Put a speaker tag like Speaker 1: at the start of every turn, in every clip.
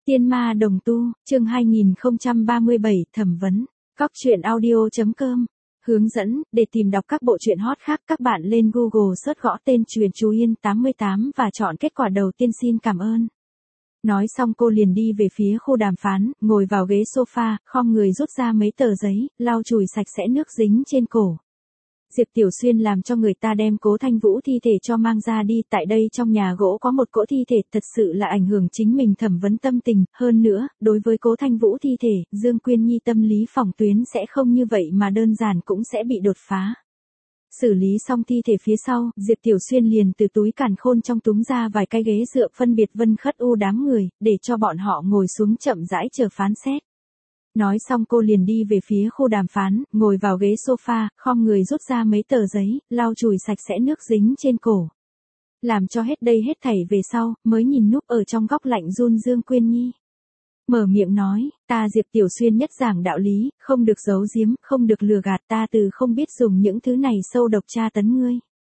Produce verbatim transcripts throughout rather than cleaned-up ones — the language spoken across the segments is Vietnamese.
Speaker 1: Tiên ma đồng tu, chương hai nghìn không trăm ba mươi bảy, thẩm vấn. Cóc truyện audio chấm com. Hướng dẫn, để tìm đọc các bộ truyện hot khác các bạn lên Google search gõ tên Truyện Chú Yên tám mươi tám và chọn kết quả đầu tiên xin cảm ơn. Nói xong cô liền đi về phía khu đàm phán, ngồi vào ghế sofa, khom người rút ra mấy tờ giấy, lau chùi sạch sẽ nước dính trên cổ. Diệp Tiểu Xuyên làm cho người ta đem Cố Thanh Vũ thi thể cho mang ra đi, tại đây trong nhà gỗ có một cỗ thi thể, thật sự là ảnh hưởng chính mình thẩm vấn tâm tình, hơn nữa, đối với Cố Thanh Vũ thi thể, Dương Quyên Nhi tâm lý phòng tuyến sẽ không như vậy mà đơn giản cũng sẽ bị đột phá. Xử lý xong thi thể phía sau, Diệp Tiểu Xuyên liền từ túi càn khôn trong túm ra vài cái ghế dựa phân biệt Vân Khất U đám người, để cho bọn họ ngồi xuống chậm rãi chờ phán xét. Nói xong cô liền đi về phía khu đàm phán, ngồi vào ghế sofa, khom người rút ra mấy tờ giấy, lau chùi sạch sẽ nước dính trên cổ. Làm cho hết đây hết thảy về sau, mới nhìn núp ở trong góc lạnh run Dương Quyên Nhi. Mở miệng nói, ta Diệp Tiểu Xuyên nhất giảng đạo lý, không được giấu giếm, không được lừa gạt, ta từ không biết dùng những thứ này sâu độc tra tấn ngươi.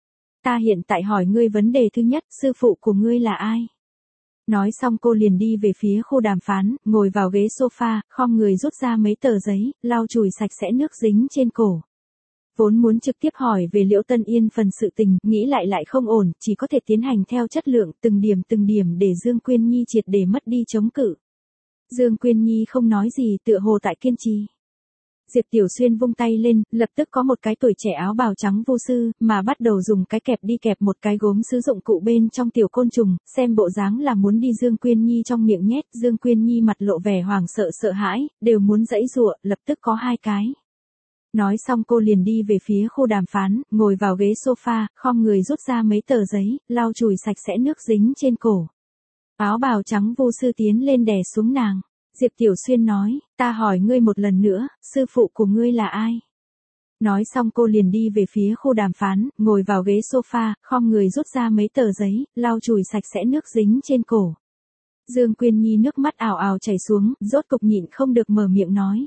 Speaker 1: Ta hiện tại hỏi ngươi vấn đề thứ nhất, sư phụ của ngươi là ai? Nói xong cô liền đi về phía khu đàm phán, ngồi vào ghế sofa, khom người rút ra mấy tờ giấy, lau chùi sạch sẽ nước dính trên cổ. Vốn muốn trực tiếp hỏi về Liễu Tân Yên phần sự tình, nghĩ lại lại không ổn, chỉ có thể tiến hành theo chất lượng, từng điểm từng điểm để Dương Quyên Nhi triệt để mất đi chống cự. Dương Quyên Nhi không nói gì, tựa hồ tại kiên trì. Diệp Tiểu Xuyên vung tay lên, lập tức có một cái tuổi trẻ áo bào trắng vô sư, mà bắt đầu dùng cái kẹp đi kẹp một cái gốm sứ dụng cụ bên trong tiểu côn trùng, xem bộ dáng là muốn đi Dương Quyên Nhi trong miệng nhét. Dương Quyên Nhi mặt lộ vẻ hoảng sợ sợ hãi, đều muốn giãy giụa, lập tức có hai cái. Nói xong cô liền đi về phía khu đàm phán, ngồi vào ghế sofa, khom người rút ra mấy tờ giấy, lau chùi sạch sẽ nước dính trên cổ. Áo bào trắng vô sư tiến lên đè xuống nàng. Diệp Tiểu Xuyên nói, ta hỏi ngươi một lần nữa, sư phụ của ngươi là ai? Nói xong cô liền đi về phía khu đàm phán, ngồi vào ghế sofa, khom người rút ra mấy tờ giấy, lau chùi sạch sẽ nước dính trên cổ. Dương Quyên Nhi nước mắt ào ào chảy xuống, rốt cục nhịn không được mở miệng nói.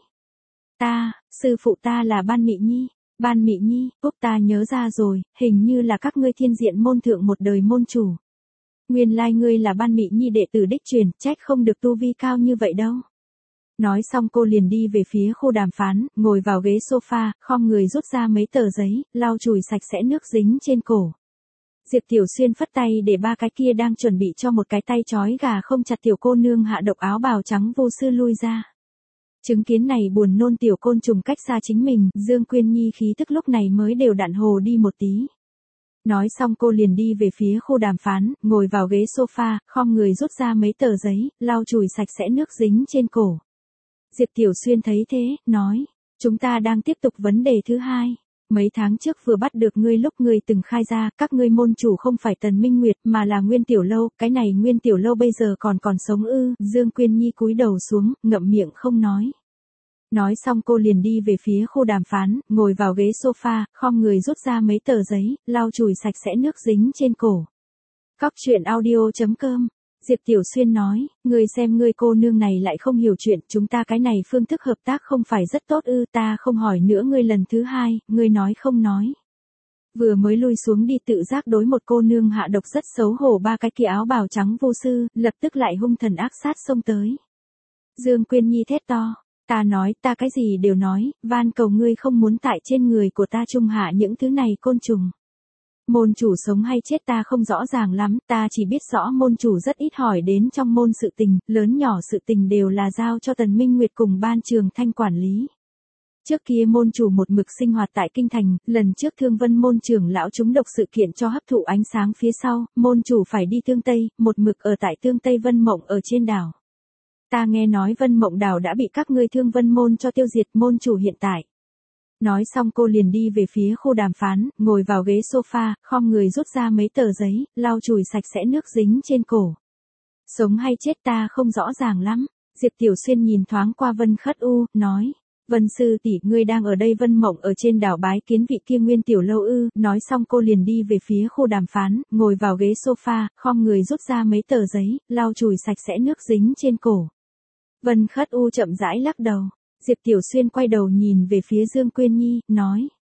Speaker 1: Ta, sư phụ ta là Ban Mị Nhi. Ban Mị Nhi, Úc ta nhớ ra rồi, hình như là các ngươi Thiên Diện môn thượng một đời môn chủ. Nguyên lai ngươi là Ban Mị Nhi đệ tử đích truyền, trách không được tu vi cao như vậy đâu. Nói xong cô liền đi về phía khu đàm phán, ngồi vào ghế sofa, khom người rút ra mấy tờ giấy, lau chùi sạch sẽ nước dính trên cổ. Diệp Tiểu Xuyên phất tay để ba cái kia đang chuẩn bị cho một cái tay trói gà không chặt tiểu cô nương hạ độc áo bào trắng vô sư lui ra. Chứng kiến này buồn nôn tiểu côn trùng cách xa chính mình, Dương Quyên Nhi khí tức lúc này mới đều đặn hồ đi một tí. Nói xong cô liền đi về phía khu đàm phán, ngồi vào ghế sofa, khom người rút ra mấy tờ giấy, lau chùi sạch sẽ nước dính trên cổ. Diệp Tiểu Xuyên thấy thế, nói, chúng ta đang tiếp tục vấn đề thứ hai. Mấy tháng trước vừa bắt được ngươi lúc ngươi từng khai ra, các ngươi môn chủ không phải Tần Minh Nguyệt mà là Nguyên Tiểu Lâu, cái này Nguyên Tiểu Lâu bây giờ còn còn sống ư? Dương Quyên Nhi cúi đầu xuống, ngậm miệng không nói. Nói xong cô liền đi về phía khu đàm phán, ngồi vào ghế sofa, khom người rút ra mấy tờ giấy, lau chùi sạch sẽ nước dính trên cổ. Cóc truyện audio chấm com. Diệp Tiểu Xuyên nói, ngươi xem ngươi cô nương này lại không hiểu chuyện, chúng ta cái này phương thức hợp tác không phải rất tốt ư? Ta không hỏi nữa ngươi lần thứ hai, ngươi nói không nói. Vừa mới lui xuống đi tự giác đối một cô nương hạ độc rất xấu hổ, ba cái kia áo bào trắng vô sư, lập tức lại hung thần ác sát xông tới. Dương Quyên Nhi thét to. Ta nói, ta cái gì đều nói, van cầu ngươi không muốn tại trên người của ta trung hạ những thứ này côn trùng. Môn chủ sống hay chết ta không rõ ràng lắm, ta chỉ biết rõ môn chủ rất ít hỏi đến trong môn sự tình, lớn nhỏ sự tình đều là giao cho Tần Minh Nguyệt cùng Ban Trường Thanh quản lý. Trước kia môn chủ một mực sinh hoạt tại Kinh Thành, lần trước Thương Vân môn trưởng lão trúng độc sự kiện cho hấp thụ ánh sáng phía sau, môn chủ phải đi Tương Tây, một mực ở tại Tương Tây Vân Mộng ở trên đảo. Ta nghe nói Vân Mộng đảo đã bị các ngươi Thương Vân môn cho tiêu diệt, môn chủ hiện tại. Nói xong cô liền đi về phía khu đàm phán, ngồi vào ghế sofa, khom người rút ra mấy tờ giấy, lau chùi sạch sẽ nước dính trên cổ. Sống hay chết ta không rõ ràng lắm. Diệp Tiểu Xuyên nhìn thoáng qua Vân Khất U, nói. Vân sư tỷ, ngươi đang ở đây Vân Mộng ở trên đảo bái kiến vị kia Nguyên Tiểu Lâu ư? Nói xong cô liền đi về phía khu đàm phán, ngồi vào ghế sofa, khom người rút ra mấy tờ giấy, lau chùi sạch sẽ nước dính trên cổ. Vân Khất U chậm rãi lắc đầu. Diệp Tiểu Xuyên quay đầu nhìn về phía Dương Quyên Nhi, nói.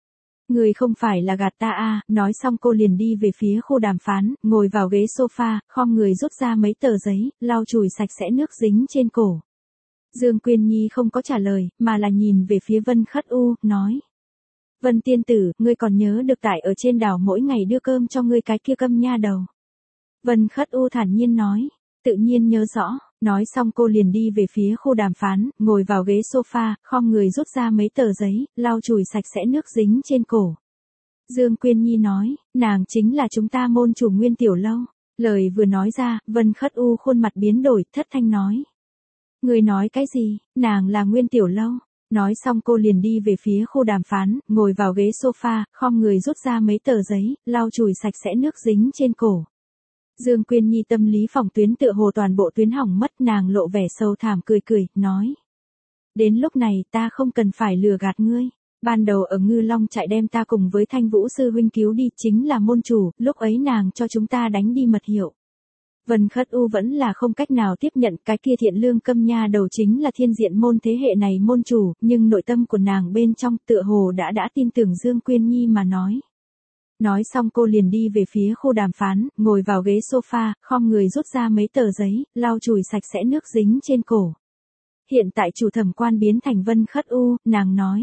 Speaker 1: Người không phải là gạt ta à, nói xong cô liền đi về phía khu đàm phán, ngồi vào ghế sofa, khom người rút ra mấy tờ giấy, lau chùi sạch sẽ nước dính trên cổ. Dương Quyên Nhi không có trả lời, mà là nhìn về phía Vân Khất U, nói. Vân tiên tử, ngươi còn nhớ được tại ở trên đảo mỗi ngày đưa cơm cho ngươi cái kia câm nha đầu. Vân Khất U thản nhiên nói, tự nhiên nhớ rõ, nói xong cô liền đi về phía khu đàm phán, ngồi vào ghế sofa, khom người rút ra mấy tờ giấy, lau chùi sạch sẽ nước dính trên cổ. Dương Quyên Nhi nói, nàng chính là chúng ta môn chủ Nguyên Tiểu Lâu. Lời vừa nói ra, Vân Khất U khuôn mặt biến đổi, thất thanh nói. Người nói cái gì, nàng là Nguyên Tiểu Lâu. Nói xong cô liền đi về phía khu đàm phán, ngồi vào ghế sofa, khom người rút ra mấy tờ giấy, lau chùi sạch sẽ nước dính trên cổ. Dương Quyên Nhi tâm lý phòng tuyến tựa hồ toàn bộ tuyến hỏng mất, nàng lộ vẻ sâu thảm cười cười, nói. Đến lúc này ta không cần phải lừa gạt ngươi. Ban đầu ở Ngư Long trại đem ta cùng với Thanh Vũ sư huynh cứu đi chính là môn chủ, lúc ấy nàng cho chúng ta đánh đi mật hiệu. Vân Khất U vẫn là không cách nào tiếp nhận cái kia thiện lương câm nha đầu chính là thiên diện môn thế hệ này môn chủ, nhưng nội tâm của nàng bên trong tựa hồ đã đã tin tưởng Dương Quyên Nhi mà nói. Nói xong cô liền đi về phía khu đàm phán, ngồi vào ghế sofa, khom người rút ra mấy tờ giấy, lau chùi sạch sẽ nước dính trên cổ. Hiện tại chủ thẩm quan biến thành Vân Khất U, nàng nói.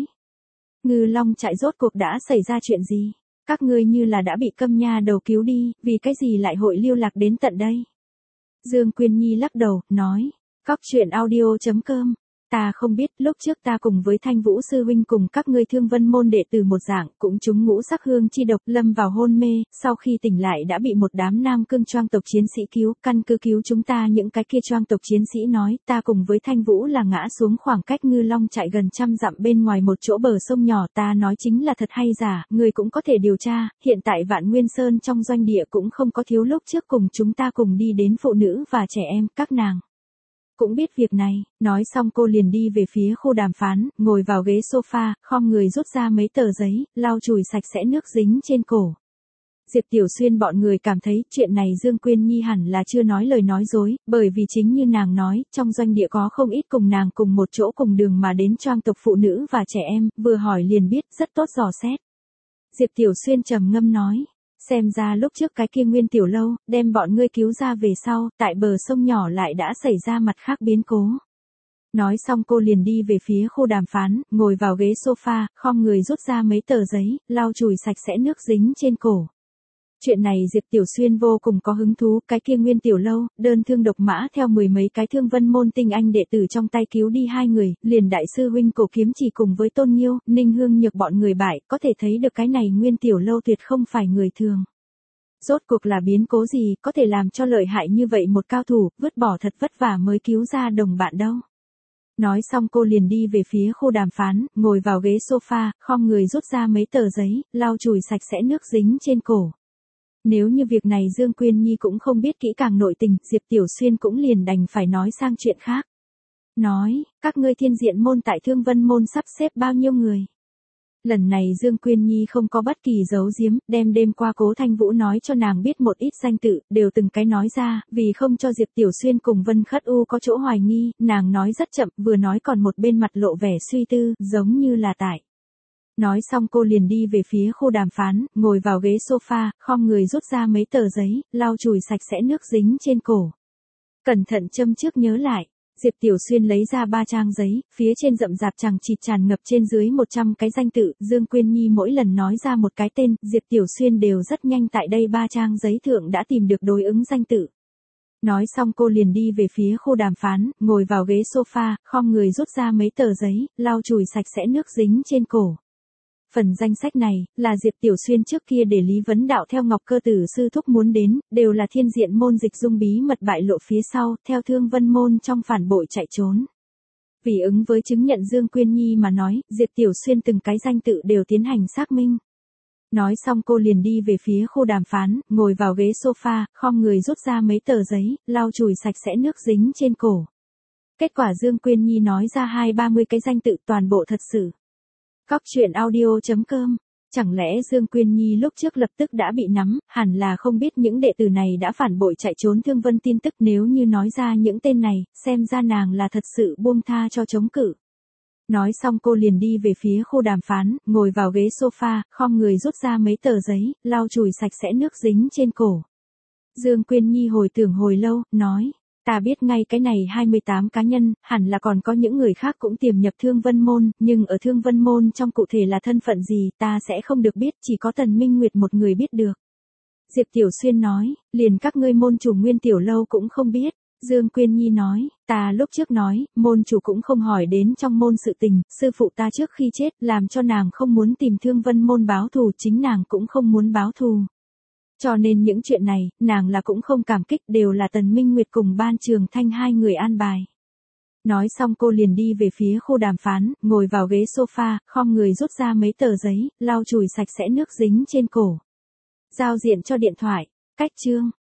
Speaker 1: Ngư Long trại rốt cuộc đã xảy ra chuyện gì? Các ngươi như là đã bị câm nha đầu cứu đi, vì cái gì lại hội lưu lạc đến tận đây? Dương Quyên Nhi lắc đầu, nói. Cóc truyện audio chấm com. Ta không biết, lúc trước ta cùng với Thanh Vũ sư huynh cùng các ngươi Thương Vân môn đệ tử một dạng, cũng trúng ngũ sắc hương chi độc, lâm vào hôn mê, sau khi tỉnh lại đã bị một đám nam cương choang tộc chiến sĩ cứu, căn cứ cứu chúng ta những cái kia choang tộc chiến sĩ nói, ta cùng với Thanh Vũ là ngã xuống khoảng cách Ngư Long trại gần trăm dặm bên ngoài một chỗ bờ sông nhỏ, ta nói chính là thật hay giả, người cũng có thể điều tra, hiện tại Vạn Nguyên Sơn trong doanh địa cũng không có thiếu lúc trước cùng chúng ta cùng đi đến phụ nữ và trẻ em, các nàng cũng biết việc này. Nói xong cô liền đi về phía khu đàm phán, ngồi vào ghế sofa, khom người rút ra mấy tờ giấy, lau chùi sạch sẽ nước dính trên cổ. Diệp Tiểu Xuyên bọn người cảm thấy chuyện này Dương Quyên Nhi hẳn là chưa nói lời nói dối, bởi vì chính như nàng nói, trong doanh địa có không ít cùng nàng cùng một chỗ cùng đường mà đến choang tộc phụ nữ và trẻ em, vừa hỏi liền biết, rất tốt dò xét. Diệp Tiểu Xuyên trầm ngâm nói. Xem ra lúc trước cái kia Nguyên Tiểu Lâu, đem bọn ngươi cứu ra về sau, tại bờ sông nhỏ lại đã xảy ra mặt khác biến cố. Nói xong cô liền đi về phía khu đàm phán, ngồi vào ghế sofa, khom người rút ra mấy tờ giấy, lau chùi sạch sẽ nước dính trên cổ. Chuyện này Diệp Tiểu Xuyên vô cùng có hứng thú, cái kia Nguyên Tiểu Lâu, đơn thương độc mã theo mười mấy cái Thương Vân môn tinh anh đệ tử trong tay cứu đi hai người, liền đại sư huynh Cổ Kiếm Chỉ cùng với Tôn Nhiêu, Ninh Hương Nhược bọn người bại, có thể thấy được cái này Nguyên Tiểu Lâu tuyệt không phải người thường. Rốt cuộc là biến cố gì, có thể làm cho lợi hại như vậy một cao thủ, vứt bỏ thật vất vả mới cứu ra đồng bạn đâu. Nói xong cô liền đi về phía khu đàm phán, ngồi vào ghế sofa, khom người rút ra mấy tờ giấy, lau chùi sạch sẽ nước dính trên cổ. Nếu như việc này Dương Quyên Nhi cũng không biết kỹ càng nội tình, Diệp Tiểu Xuyên cũng liền đành phải nói sang chuyện khác. Nói, các ngươi thiên diện môn tại Thương Vân môn sắp xếp bao nhiêu người? Lần này Dương Quyên Nhi không có bất kỳ giấu giếm, đem đêm qua Cố Thanh Vũ nói cho nàng biết một ít danh tự, đều từng cái nói ra, vì không cho Diệp Tiểu Xuyên cùng Vân Khất U có chỗ hoài nghi, nàng nói rất chậm, vừa nói còn một bên mặt lộ vẻ suy tư, giống như là tại. Nói xong cô liền đi về phía khu đàm phán, ngồi vào ghế sofa, khom người rút ra mấy tờ giấy, lau chùi sạch sẽ nước dính trên cổ. Cẩn thận châm trước nhớ lại, Diệp Tiểu Xuyên lấy ra ba trang giấy, phía trên rậm rạp chằng chịt tràn ngập trên dưới một trăm cái danh tự, Dương Quyên Nhi mỗi lần nói ra một cái tên, Diệp Tiểu Xuyên đều rất nhanh tại đây ba trang giấy thượng đã tìm được đối ứng danh tự. Nói xong cô liền đi về phía khu đàm phán, ngồi vào ghế sofa, khom người rút ra mấy tờ giấy, lau chùi sạch sẽ nước dính trên cổ. Phần danh sách này, là Diệp Tiểu Xuyên trước kia để Lý Vấn Đạo theo Ngọc Cơ Tử sư thúc muốn đến, đều là thiên diện môn dịch dung bí mật bại lộ phía sau, theo Thương Vân môn trong phản bội chạy trốn. Vì ứng với chứng nhận Dương Quyên Nhi mà nói, Diệp Tiểu Xuyên từng cái danh tự đều tiến hành xác minh. Nói xong cô liền đi về phía khu đàm phán, ngồi vào ghế sofa, khom người rút ra mấy tờ giấy, lau chùi sạch sẽ nước dính trên cổ. Kết quả Dương Quyên Nhi nói ra hai ba mươi cái danh tự toàn bộ thật sự. Cóc truyện audio chấm com. Chẳng lẽ Dương Quyên Nhi lúc trước lập tức đã bị nắm, hẳn là không biết những đệ tử này đã phản bội chạy trốn Thương Vân tin tức, nếu như nói ra những tên này, xem ra nàng là thật sự buông tha cho chống cự. Nói xong cô liền đi về phía khu đàm phán, ngồi vào ghế sofa, khom người rút ra mấy tờ giấy, lau chùi sạch sẽ nước dính trên cổ. Dương Quyên Nhi hồi tưởng hồi lâu, nói, ta biết ngay cái này hai mươi tám cá nhân, hẳn là còn có những người khác cũng tiềm nhập Thương Vân Môn, nhưng ở Thương Vân Môn trong cụ thể là thân phận gì, ta sẽ không được biết, chỉ có Tần Minh Nguyệt một người biết được. Diệp Tiểu Xuyên nói, liền các ngươi môn chủ Nguyên Tiểu Lâu cũng không biết. Dương Quyên Nhi nói, ta lúc trước nói, môn chủ cũng không hỏi đến trong môn sự tình, sư phụ ta trước khi chết, làm cho nàng không muốn tìm Thương Vân Môn báo thù, chính nàng cũng không muốn báo thù. Cho nên những chuyện này, nàng là cũng không cảm kích, đều là Tần Minh Nguyệt cùng Ban Trường Thanh hai người an bài. Nói xong cô liền đi về phía khu đàm phán, ngồi vào ghế sofa, khom người rút ra mấy tờ giấy, lau chùi sạch sẽ nước dính trên cổ. Giao diện cho điện thoại, cách chương.